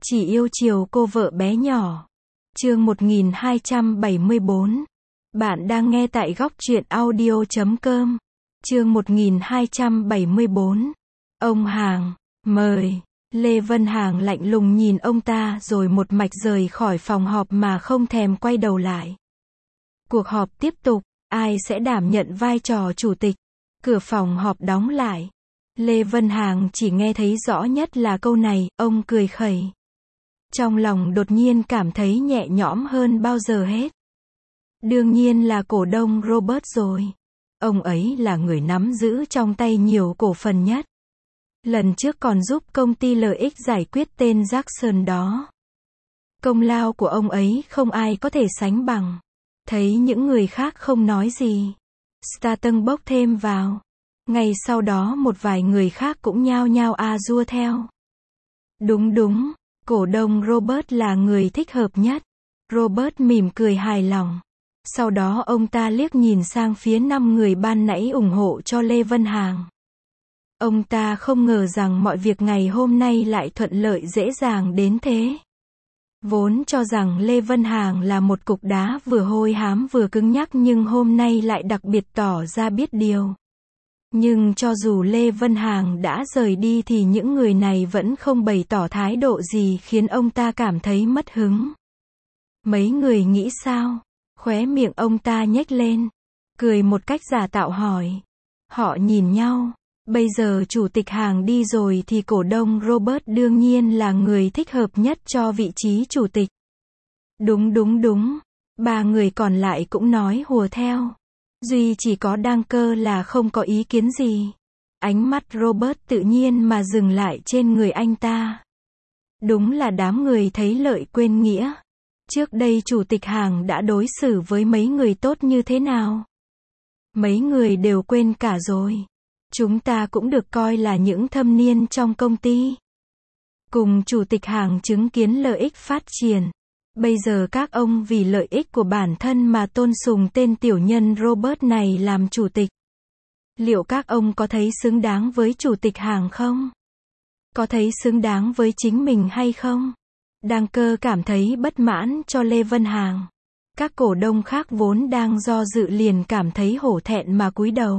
Chỉ yêu chiều cô vợ bé nhỏ. Chương 1274. Bạn đang nghe tại góc truyện audio.com. Chương 1274. Ông Hàng, mời. Lê Vân Hàng lạnh lùng nhìn ông ta rồi một mạch rời khỏi phòng họp mà không thèm quay đầu lại. Cuộc họp tiếp tục, ai sẽ đảm nhận vai trò chủ tịch? Cửa phòng họp đóng lại. Lê Vân Hàng chỉ nghe thấy rõ nhất là câu này, ông cười khẩy. Trong lòng đột nhiên cảm thấy nhẹ nhõm hơn bao giờ hết. Đương nhiên là cổ đông Robert rồi. Ông ấy là người nắm giữ trong tay nhiều cổ phần nhất. Lần trước còn giúp công ty lợi ích giải quyết tên Jackson đó. Công lao của ông ấy không ai có thể sánh bằng. Thấy những người khác không nói gì, Staton bốc thêm vào. Ngay sau đó một vài người khác cũng nhao nhao rua theo. Đúng, cổ đông Robert là người thích hợp nhất. Robert mỉm cười hài lòng. Sau đó ông ta liếc nhìn sang phía 5 người ban nãy ủng hộ cho Lê Vân Hàng. Ông ta không ngờ rằng mọi việc ngày hôm nay lại thuận lợi dễ dàng đến thế. Vốn cho rằng Lê Vân Hàng là một cục đá vừa hôi hám vừa cứng nhắc nhưng hôm nay lại đặc biệt tỏ ra biết điều. Nhưng cho dù Lê Vân Hàng đã rời đi thì những người này vẫn không bày tỏ thái độ gì khiến ông ta cảm thấy mất hứng. Mấy người nghĩ sao? Khóe miệng ông ta nhếch lên, cười một cách giả tạo hỏi. Họ nhìn nhau. Bây giờ chủ tịch Hàng đi rồi thì cổ đông Robert đương nhiên là người thích hợp nhất cho vị trí chủ tịch. Đúng. 3 người còn lại cũng nói hùa theo. Duy chỉ có Dunker là không có ý kiến gì. Ánh mắt Robert tự nhiên mà dừng lại trên người anh ta. Đúng là đám người thấy lợi quên nghĩa. Trước đây chủ tịch Hàng đã đối xử với mấy người tốt như thế nào? Mấy người đều quên cả rồi. Chúng ta cũng được coi là những thâm niên trong công ty. Cùng chủ tịch Hàng chứng kiến lợi ích phát triển. Bây giờ các ông vì lợi ích của bản thân mà tôn sùng tên tiểu nhân Robert này làm chủ tịch. Liệu các ông có thấy xứng đáng với chủ tịch Hàng không? Có thấy xứng đáng với chính mình hay không? Dunker cảm thấy bất mãn cho Lê Vân Hàng. Các cổ đông khác vốn đang do dự liền cảm thấy hổ thẹn mà cúi đầu.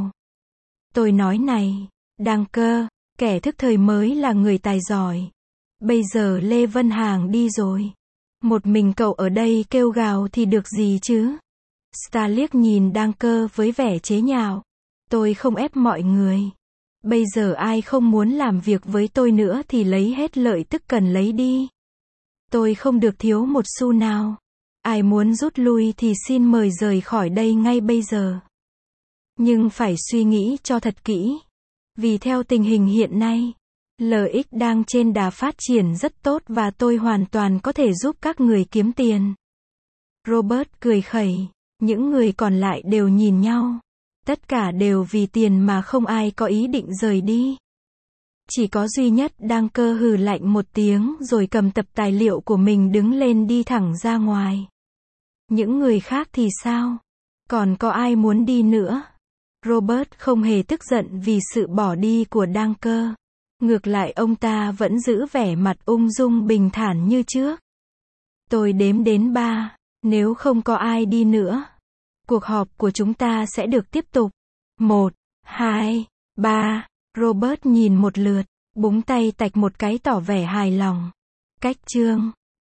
Tôi nói này, Dunker, kẻ thức thời mới là người tài giỏi. Bây giờ Lê Vân Hàng đi rồi. Một mình cậu ở đây kêu gào thì được gì chứ? Star liếc nhìn Dunker với vẻ chế nhạo. Tôi không ép mọi người. Bây giờ ai không muốn làm việc với tôi nữa thì lấy hết lợi tức cần lấy đi. Tôi không được thiếu một xu nào. Ai muốn rút lui thì xin mời rời khỏi đây ngay bây giờ. Nhưng phải suy nghĩ cho thật kỹ. Vì theo tình hình hiện nay, lợi ích đang trên đà phát triển rất tốt và tôi hoàn toàn có thể giúp các người kiếm tiền. Robert cười khẩy. Những người còn lại đều nhìn nhau. Tất cả đều vì tiền mà không ai có ý định rời đi. Chỉ có duy nhất Dunker hừ lạnh một tiếng rồi cầm tập tài liệu của mình đứng lên đi thẳng ra ngoài. Những người khác thì sao? Còn có ai muốn đi nữa? Robert không hề tức giận vì sự bỏ đi của Dunker. Ngược lại ông ta vẫn giữ vẻ mặt ung dung bình thản như trước. Tôi đếm đến 3, nếu không có ai đi nữa, cuộc họp của chúng ta sẽ được tiếp tục. 1, 2, 3, Robert nhìn một lượt, búng tay tạch một cái tỏ vẻ hài lòng. Cách chương